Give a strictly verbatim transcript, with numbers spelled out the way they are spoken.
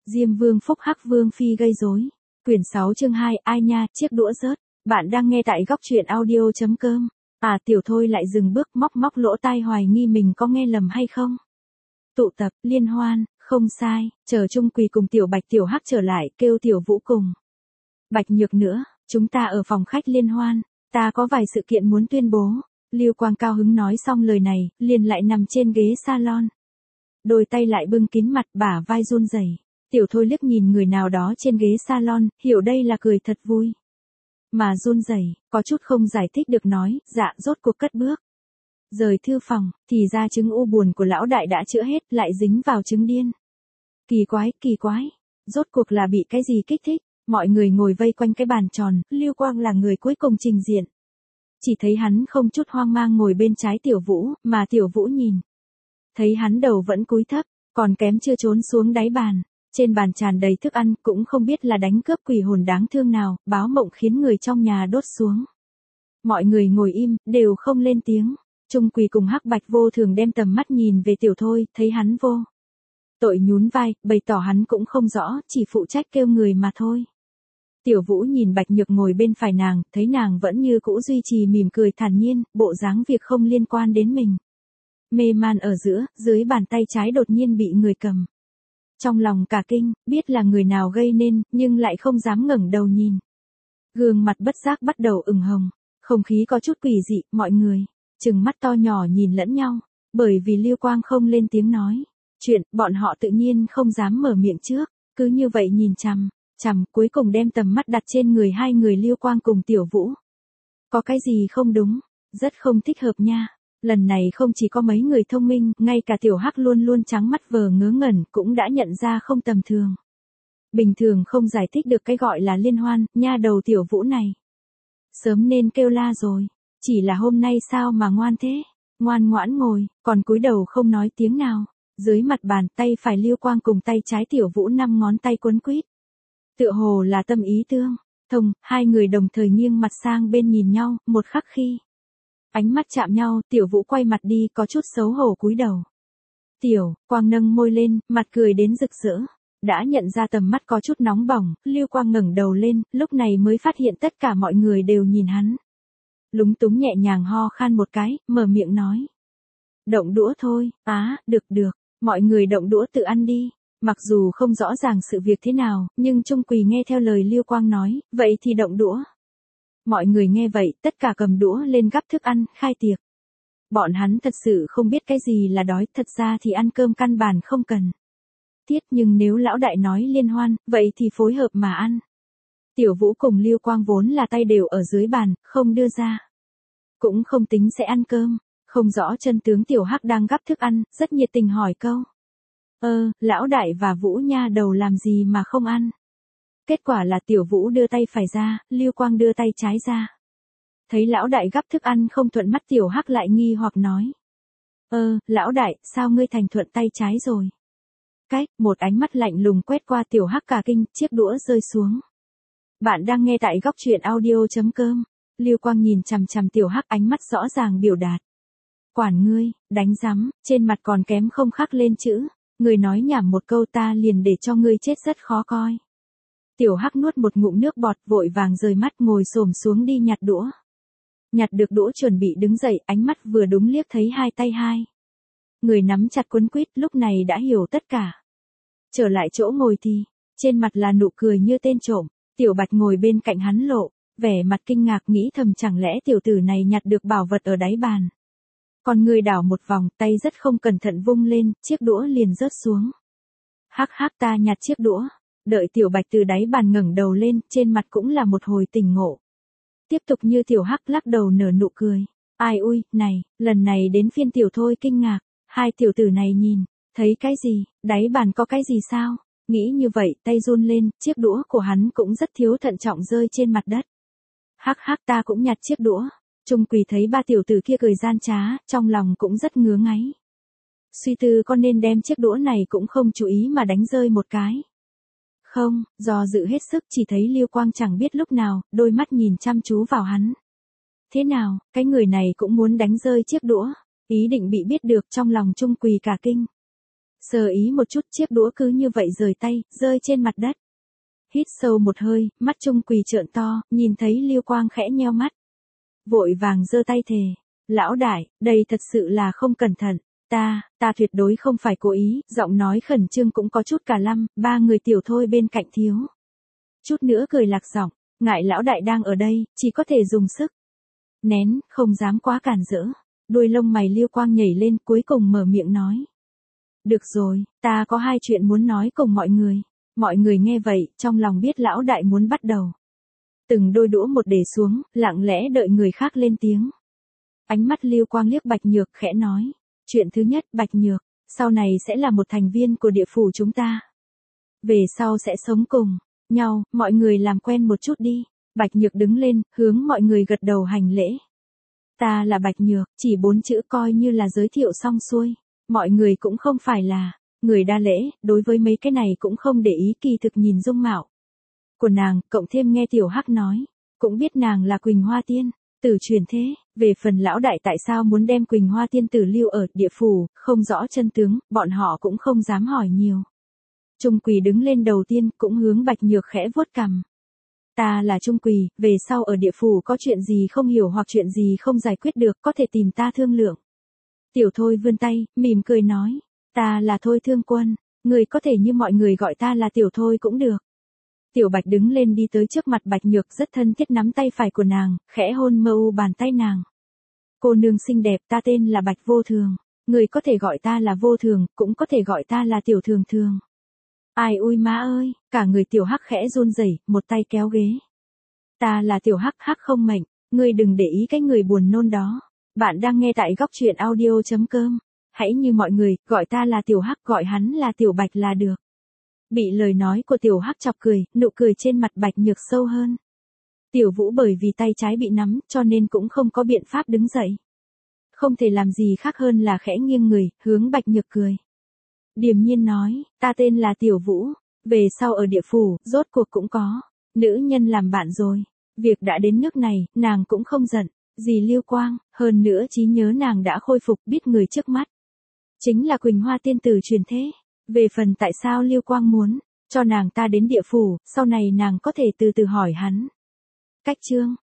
Diêm Vương phúc hắc Vương phi gây rối. Quyển sáu chương hai, ai nha, chiếc đũa rớt. Bạn đang nghe tại góc truyện audio chấm com. À tiểu thôi lại dừng bước móc móc lỗ tai hoài nghi mình có nghe lầm hay không. Tụ tập, liên hoan, không sai, chờ Trung Quỳ cùng tiểu Bạch tiểu Hắc trở lại, kêu tiểu Vũ cùng. Bạch Nhược nữa, chúng ta ở phòng khách liên hoan, ta có vài sự kiện muốn tuyên bố. Lưu Quang cao hứng nói xong lời này, liền lại nằm trên ghế salon. Đôi tay lại bưng kín mặt, bả vai run rẩy. Tiểu thôi liếc nhìn người nào đó trên ghế salon, hiểu đây là cười thật vui. Mà run rẩy, có chút không giải thích được nói, dạ rốt cuộc cất bước. Rời thư phòng, thì ra chứng u buồn của lão đại đã chữa hết, lại dính vào chứng điên. Kỳ quái, kỳ quái, rốt cuộc là bị cái gì kích thích, mọi người ngồi vây quanh cái bàn tròn, Lưu Quang là người cuối cùng trình diện. Chỉ thấy hắn không chút hoang mang ngồi bên trái tiểu Vũ, mà tiểu Vũ nhìn. Thấy hắn đầu vẫn cúi thấp, còn kém chưa trốn xuống đáy bàn. Trên bàn tràn đầy thức ăn, cũng không biết là đánh cướp quỷ hồn đáng thương nào, báo mộng khiến người trong nhà đốt xuống. Mọi người ngồi im, đều không lên tiếng. Trung Quỳ cùng Hắc Bạch vô thường đem tầm mắt nhìn về tiểu thôi, thấy hắn vô tội nhún vai, bày tỏ hắn cũng không rõ, chỉ phụ trách kêu người mà thôi. Tiểu Vũ nhìn Bạch Nhược ngồi bên phải nàng, thấy nàng vẫn như cũ duy trì mỉm cười thản nhiên, bộ dáng việc không liên quan đến mình. Mê man ở giữa, dưới bàn tay trái đột nhiên bị người cầm. Trong lòng cả kinh, biết là người nào gây nên, nhưng lại không dám ngẩng đầu nhìn. Gương mặt bất giác bắt đầu ửng hồng, không khí có chút quỷ dị, mọi người trừng mắt to nhỏ nhìn lẫn nhau, bởi vì Lưu Quang không lên tiếng nói chuyện, bọn họ tự nhiên không dám mở miệng trước, cứ như vậy nhìn chằm chằm, cuối cùng đem tầm mắt đặt trên người hai người Lưu Quang cùng tiểu Vũ. Có cái gì không đúng, rất không thích hợp nha. Lần này không chỉ có mấy người thông minh, ngay cả tiểu Hắc luôn luôn trắng mắt vờ ngớ ngẩn cũng đã nhận ra không tầm thường. Bình thường không giải thích được cái gọi là liên hoan, nha đầu tiểu Vũ này. Sớm nên kêu la rồi, chỉ là hôm nay sao mà ngoan thế, ngoan ngoãn ngồi, còn cúi đầu không nói tiếng nào. Dưới mặt bàn tay phải Lưu Quang cùng tay trái tiểu Vũ năm ngón tay quấn quýt. Tựa hồ là tâm ý tương thông, hai người đồng thời nghiêng mặt sang bên nhìn nhau, một khắc khi ánh mắt chạm nhau, tiểu Vũ quay mặt đi, có chút xấu hổ cúi đầu. Tiểu Quang nâng môi lên, mặt cười đến rực rỡ. Đã nhận ra tầm mắt có chút nóng bỏng, Lưu Quang ngẩng đầu lên, lúc này mới phát hiện tất cả mọi người đều nhìn hắn. Lúng túng nhẹ nhàng ho khan một cái, mở miệng nói. Động đũa thôi, á, à, được được, mọi người động đũa tự ăn đi. Mặc dù không rõ ràng sự việc thế nào, nhưng Trung Quỳ nghe theo lời Lưu Quang nói, vậy thì động đũa. Mọi người nghe vậy, tất cả cầm đũa lên gắp thức ăn, khai tiệc. Bọn hắn thật sự không biết cái gì là đói, thật ra thì ăn cơm căn bản không cần thiết, nhưng nếu lão đại nói liên hoan, vậy thì phối hợp mà ăn. Tiểu Vũ cùng Lưu Quang vốn là tay đều ở dưới bàn, không đưa ra. Cũng không tính sẽ ăn cơm, không rõ chân tướng tiểu Hắc đang gắp thức ăn, rất nhiệt tình hỏi câu. Ơ, lão đại và Vũ nha đầu làm gì mà không ăn? Kết quả là tiểu Vũ đưa tay phải ra, Lưu Quang đưa tay trái ra. Thấy lão đại gắp thức ăn không thuận mắt tiểu Hắc lại nghi hoặc nói. Ơ, lão đại, sao ngươi thành thuận tay trái rồi? Cách, một ánh mắt lạnh lùng quét qua tiểu Hắc cả kinh, chiếc đũa rơi xuống. Bạn đang nghe tại góc truyện audio chấm com. Lưu Quang nhìn chằm chằm tiểu Hắc, ánh mắt rõ ràng biểu đạt. Quản ngươi, đánh rắm, trên mặt còn kém không khắc lên chữ. Người nói nhảm một câu ta liền để cho ngươi chết rất khó coi. Tiểu Hắc nuốt một ngụm nước bọt, vội vàng rời mắt, ngồi xổm xuống đi nhặt đũa. Nhặt được đũa chuẩn bị đứng dậy, ánh mắt vừa đúng liếc thấy hai tay hai người nắm chặt quấn quýt, lúc này đã hiểu tất cả. Trở lại chỗ ngồi thì, trên mặt là nụ cười như tên trộm. Tiểu Bạch ngồi bên cạnh hắn lộ vẻ mặt kinh ngạc, nghĩ thầm chẳng lẽ tiểu tử này nhặt được bảo vật ở đáy bàn. Còn người đảo một vòng, tay rất không cẩn thận vung lên, chiếc đũa liền rớt xuống. Hắc hắc, ta nhặt chiếc đũa. Đợi tiểu Bạch từ đáy bàn ngẩng đầu lên, trên mặt cũng là một hồi tỉnh ngộ. Tiếp tục như tiểu Hắc lắc đầu nở nụ cười. Ai ui, này, lần này đến phiên tiểu thôi kinh ngạc. Hai tiểu tử này nhìn, thấy cái gì, đáy bàn có cái gì sao? Nghĩ như vậy, tay run lên, chiếc đũa của hắn cũng rất thiếu thận trọng rơi trên mặt đất. Hắc hắc, ta cũng nhặt chiếc đũa. Trung Quỳ thấy ba tiểu tử kia cười gian trá, trong lòng cũng rất ngứa ngáy. Suy tư con nên đem chiếc đũa này cũng không chú ý mà đánh rơi một cái. Không, do dự hết sức, chỉ thấy Lưu Quang chẳng biết lúc nào, đôi mắt nhìn chăm chú vào hắn. Thế nào, cái người này cũng muốn đánh rơi chiếc đũa, ý định bị biết được, trong lòng Trung Quỳ cả kinh. Sơ ý một chút chiếc đũa cứ như vậy rời tay, rơi trên mặt đất. Hít sâu một hơi, mắt Trung Quỳ trợn to, nhìn thấy Lưu Quang khẽ nheo mắt. Vội vàng giơ tay thề. Lão đại, đây thật sự là không cẩn thận. Ta, ta tuyệt đối không phải cố ý, giọng nói khẩn trương cũng có chút cả lăm, ba người Tiểu Thôi bên cạnh thiếu. Chút nữa cười lạc giọng, ngại lão đại đang ở đây, chỉ có thể dùng sức. Nén, không dám quá cản rỡ. Đuôi lông mày Lưu Quang nhảy lên cuối cùng mở miệng nói. Được rồi, ta có hai chuyện muốn nói cùng mọi người. Mọi người nghe vậy, trong lòng biết lão đại muốn bắt đầu. Từng đôi đũa một để xuống, lặng lẽ đợi người khác lên tiếng. Ánh mắt Lưu Quang liếc Bạch Nhược khẽ nói. Chuyện thứ nhất, Bạch Nhược, sau này sẽ là một thành viên của địa phủ chúng ta. Về sau sẽ sống cùng nhau, mọi người làm quen một chút đi. Bạch Nhược đứng lên, hướng mọi người gật đầu hành lễ. Ta là Bạch Nhược, chỉ bốn chữ coi như là giới thiệu xong xuôi. Mọi người cũng không phải là người đa lễ, đối với mấy cái này cũng không để ý, kỳ thực nhìn dung mạo của nàng, cộng thêm nghe Tiểu Hắc nói, cũng biết nàng là Quỳnh Hoa Tiên, tử truyền thế. Về phần lão đại tại sao muốn đem Quỳnh Hoa Tiên tử lưu ở địa phủ, không rõ chân tướng, bọn họ cũng không dám hỏi nhiều. Trung Quỳ đứng lên đầu tiên, cũng hướng Bạch Nhược khẽ vuốt cằm. Ta là Trung Quỳ, về sau ở địa phủ có chuyện gì không hiểu hoặc chuyện gì không giải quyết được, có thể tìm ta thương lượng. Tiểu Thôi vươn tay, mỉm cười nói, ta là Thôi Thương Quân, người có thể như mọi người gọi ta là Tiểu Thôi cũng được. Tiểu Bạch đứng lên đi tới trước mặt Bạch Nhược rất thân thiết nắm tay phải của nàng, khẽ hôn mơ u bàn tay nàng. Cô nương xinh đẹp, ta tên là Bạch Vô Thường, người có thể gọi ta là Vô Thường, cũng có thể gọi ta là Tiểu Thường Thường. Ai ui má ơi, cả người Tiểu Hắc khẽ run rẩy, một tay kéo ghế. Ta là Tiểu Hắc, Hắc không mệnh, ngươi đừng để ý cái người buồn nôn đó. Bạn đang nghe tại góc truyện audio chấm com. Hãy như mọi người, gọi ta là Tiểu Hắc, gọi hắn là Tiểu Bạch là được. Bị lời nói của Tiểu Hắc chọc cười, nụ cười trên mặt Bạch Nhược sâu hơn. Tiểu Vũ bởi vì tay trái bị nắm, cho nên cũng không có biện pháp đứng dậy. Không thể làm gì khác hơn là khẽ nghiêng người, hướng Bạch Nhược cười. Điềm nhiên nói, ta tên là Tiểu Vũ, về sau ở địa phủ, rốt cuộc cũng có nữ nhân làm bạn rồi. Việc đã đến nước này, nàng cũng không giận gì Lưu Quang, hơn nữa trí nhớ nàng đã khôi phục, biết người trước mắt chính là Quỳnh Hoa Tiên tử truyền thế. Về phần tại sao Lưu Quang muốn cho nàng ta đến địa phủ, sau này nàng có thể từ từ hỏi hắn. Cách chương